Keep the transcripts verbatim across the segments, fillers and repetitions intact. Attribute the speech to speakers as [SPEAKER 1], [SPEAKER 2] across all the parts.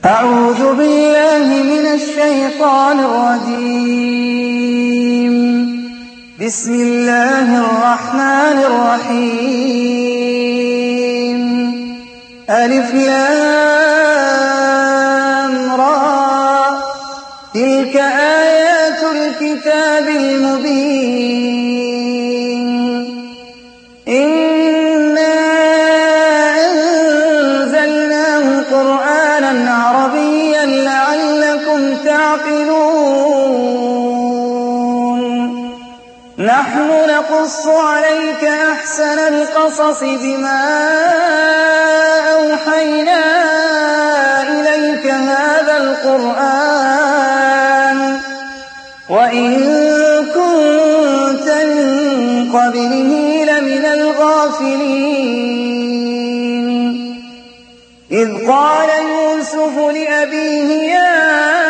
[SPEAKER 1] أعوذ بالله من الشيطان الرجيم. بسم الله الرحمن الرحيم. ألف لام را تلك آيات الكتاب المبين. إنا أنزلناه قرآنا عربيا لعلكم تعقلون. نحن نقص عليك أحسن القصص بما أوحينا إليك هذا القرآن وإن كنت من قبله لمن الغافلين. إذ قال يوسف لأبيه يا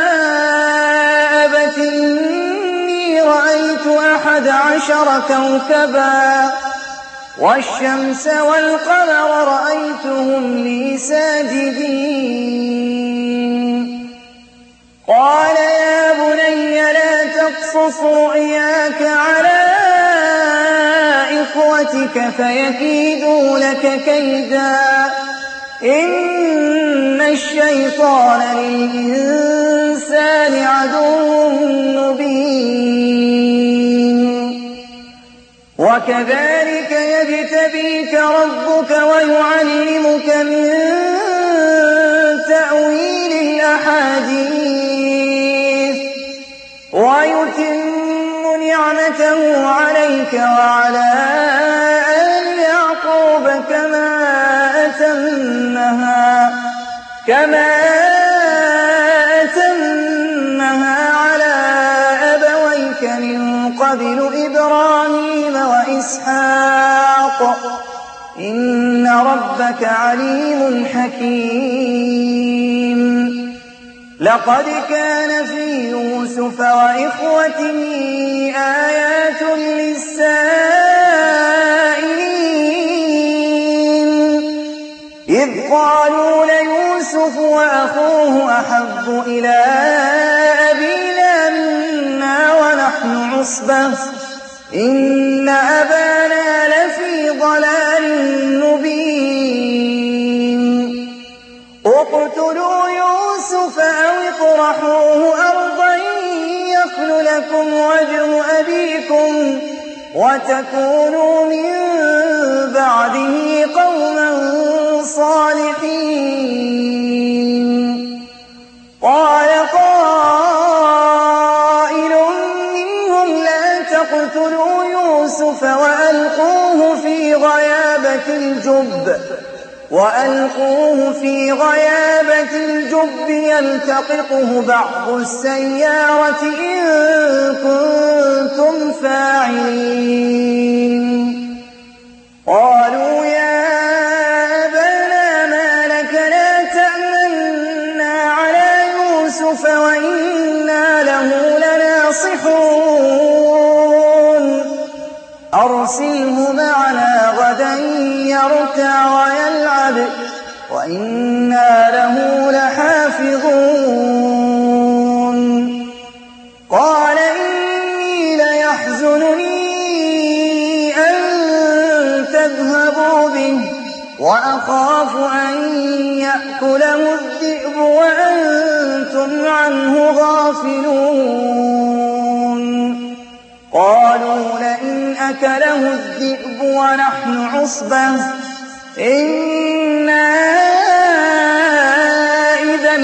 [SPEAKER 1] أبت إني رأيت أحد عشر كوكبا والشمس والقمر رأيتهم لي ساجدين. قال يا بني لا تقصص رؤياك على إخوتك فيكيدوا لك كيدا إن الشيطان للإنسان عدو مبين. وكذلك يجتبيك ربك ويعلمك من تأويل الأحاديث ويتم نعمته عليك وعلى آل يعقوب كما أتمها كما أتمها على أبويك من قبل إبراهيم وإسحاق إن ربك عليم حكيم. لقد كان في يوسف وإخوته آيات للسائلين إذ قالوا ليوسف وأخوه أحب إلى أبينا منا ونحن عصبة إن أبانا لفي ضلال مبين. اقتلوا يوسف أو اطرحوه أرضا يخل لكم وجه أبيكم وتكونوا من بعده قوما صالحين. قال قائل منهم لا تقتلوا يوسف وألقوه في غيابة الجب وألقوه في غيابة الجب يلتقطه بعض السيارة إن كنتم فاعلين. قالوا يا أبانا ما لك لا تأمنا على يوسف وإنا له لناصحون. أرسله معنا غدا يرتع ويلعب وإنا له لحافظون. قال إني ليحزنني أن تذهبوا به وأخاف أن يأكله الذئب وأنتم عنه غافلون. قالوا لئن أكله الذئب ونحن عصبة إنا إذا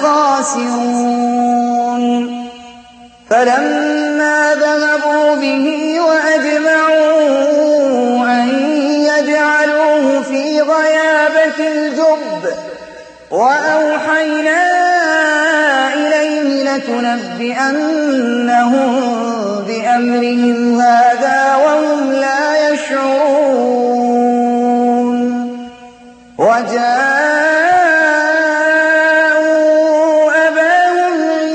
[SPEAKER 1] لخاسرون. فلما ذهبوا به وأجمعوا أن يجعلوه في غيابة الجب وأوحينا إليه لتنبئنهم بأمرهم هذا وهم لا يشعرون. وجاءوا أباهم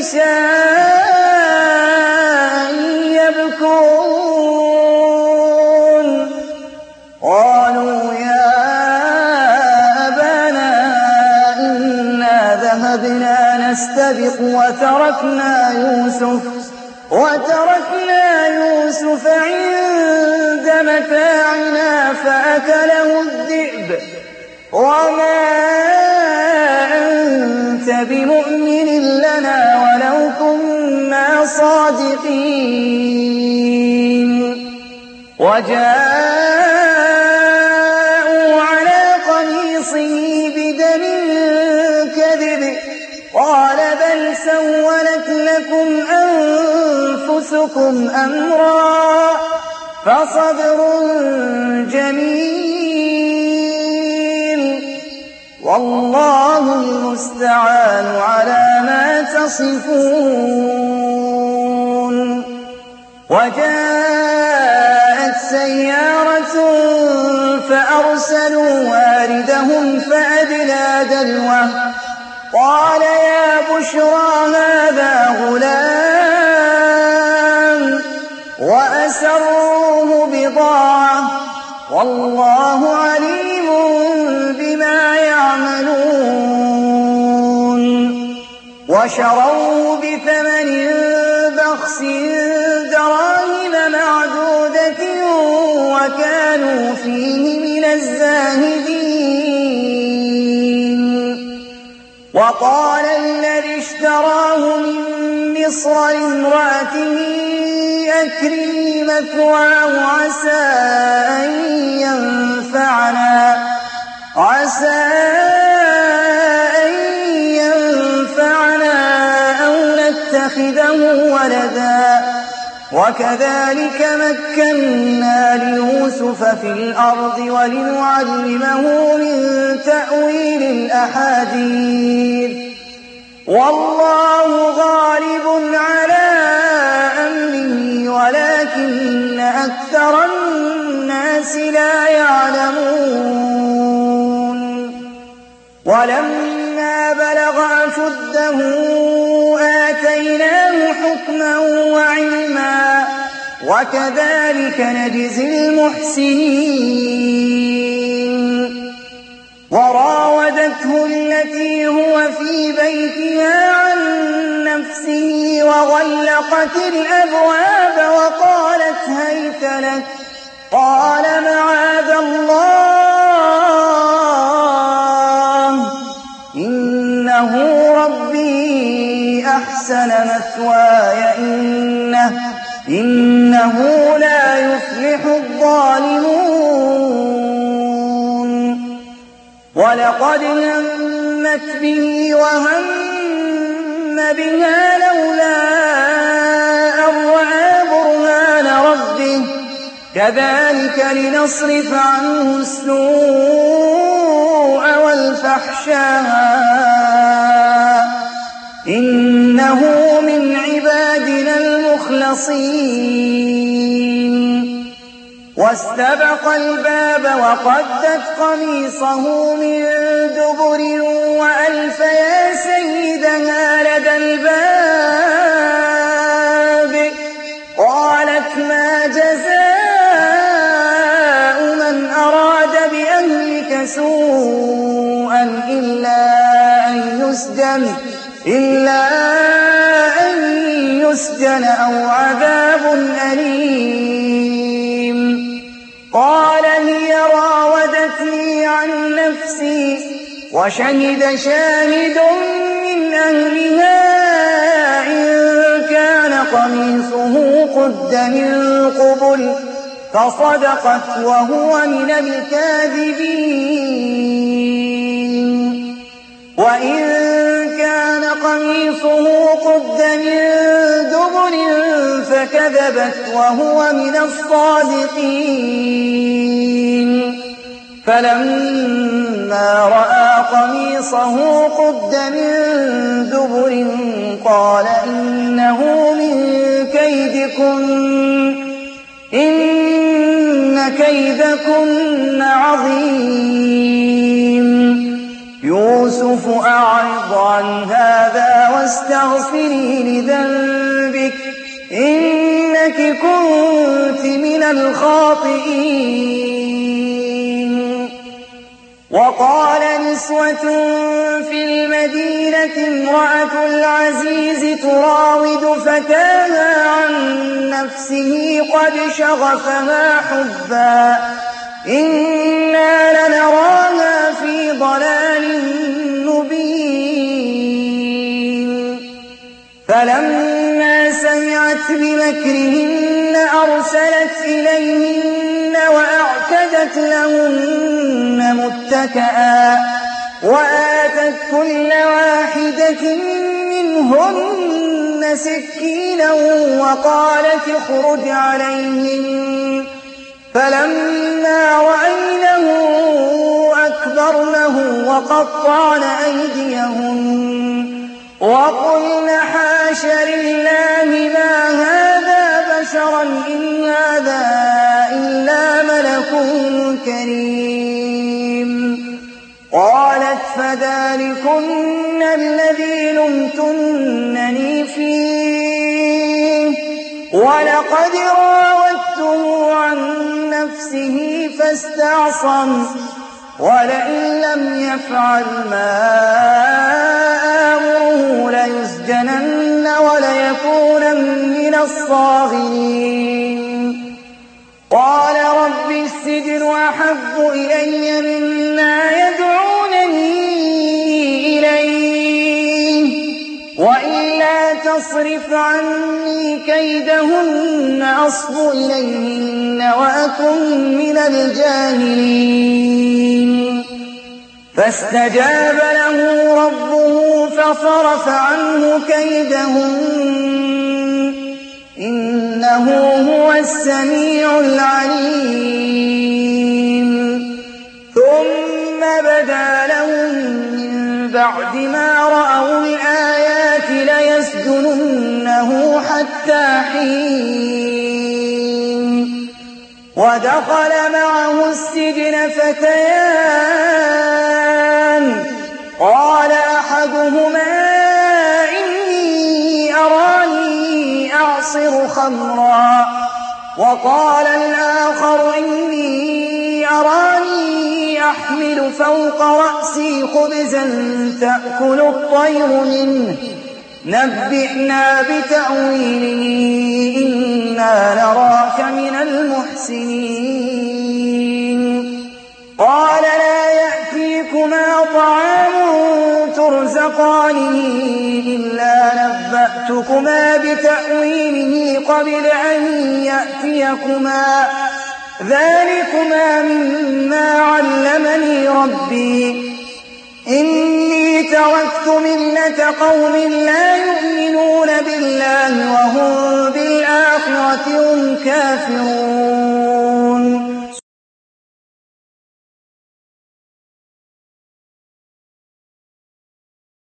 [SPEAKER 1] عشاء يبكون. قالوا يا أبانا إنا ذهبنا خرجنا نستبق وتركنا يوسف وتركنا يوسف عند متاعنا فأكله الذئب وما أنت بمؤمن لنا ولو كنا صادقين وجاءوا على قميصه بدم كذب قال بل سولت لكم أنفسكم أمرا فصبر جميل والله المستعان على ما تصفون وجاءت سيارة فأرسلوا واردهم فأدلى دلوه قال يا بشرى هذا غلام وأسروه بضاعة والله عليم بما يعملون وشروه بثمن بخس دراهم معدودة وكانوا فيه من الزاهدين وقال الذي اشتراه من مصر لامرأته أكرمي مثواه عسى أن ينفعنا عسى أن ينفعنا أو نتخذه ولدا وكذلك مكنا ليوسف في الأرض ولنعلمه من تأويل الأحاديث والله غالب على أمره ولكن أكثر الناس لا يعلمون ولما بلغ أشده آتيناه حكما وعلما وكذلك نجزي المحسنين وراودته التي هو في بيتها عن نفسه وغلقت الأبواب وقالت هيت لك قال معاذ الله إنه ربي أحسن مثواي إنه, إنه لا يفلح الظالمون ولقد همت به وهم بها لولا أن رأى برهان ربه كذلك لنصرف عنه السوء والفحشاء إنه من عبادنا المخلصين واستبق الباب وقدت قميصه من دبر وألف يا سيدها لدى الباب قالت ما جزاء من أراد بأهلك سوءا إلا أن يسجن إلا أن يسجن أو عذاب أليم قال هي راودتني عن نفسي وشهد شاهد من أهلها إن كان قميصه قد من قبل فصدقت وهو من الكاذبين وإن كان قميصه قد من دبر فكذبت وهو من الصادقين فلما رأى قميصه قد من دبر قال إنه من كيدكن إن كيدكن عظيم يوسف أعرض عن هذا واستغفري لذنبك إنك كنت من الخاطئين وقال نسوة في المدينة امرأة العزيز تراود فتاها عن نفسه قد شغفها حبا إنا لنراها في ضلال مبين فلما سمعت بمكرهن أرسلت إليهن وأعتدت لهن متكئا وآتت كل واحدة منهن سكينا وقالت اخرج عليهن فلما رأينه أكبرنه وقطعن أيديهن وقلن حاش لله ما هذا بشرا إن هذا إلا ملك كريم قالت فذلكن الذي لمتنني فيه ولقد راودته عن نفسه فاستعصم ولئن لم يفعل ما آمره ليسجنن وليكونن من الصاغرين قال رب السجن أحب إلي مما يدعونني إليه وإلا تصرف عني كيدهن أصب إليهن وأكن من الجاهلين فاستجاب له ربه فصرف عنه كيدهن إنه هو السميع العليم ثم بدا لهم من بعد ما رأوا الآيات ليسجننه حتى حين ودخل معه السجن فتيان قال أحدهما إني أراني أعصر خمرا وقال الآخر إني أراني أحمل فوق رأسي خبزا تأكل الطير منه نبئنا بتأويله إنا نراك من المحسنين قال لا يأتيكما طعام ترزقانه إلا نبأتكما بتأويله قبل أن يأتيكما ذلكما مما علمني ربي إني تركت ملة قوم لا يؤمنون بالله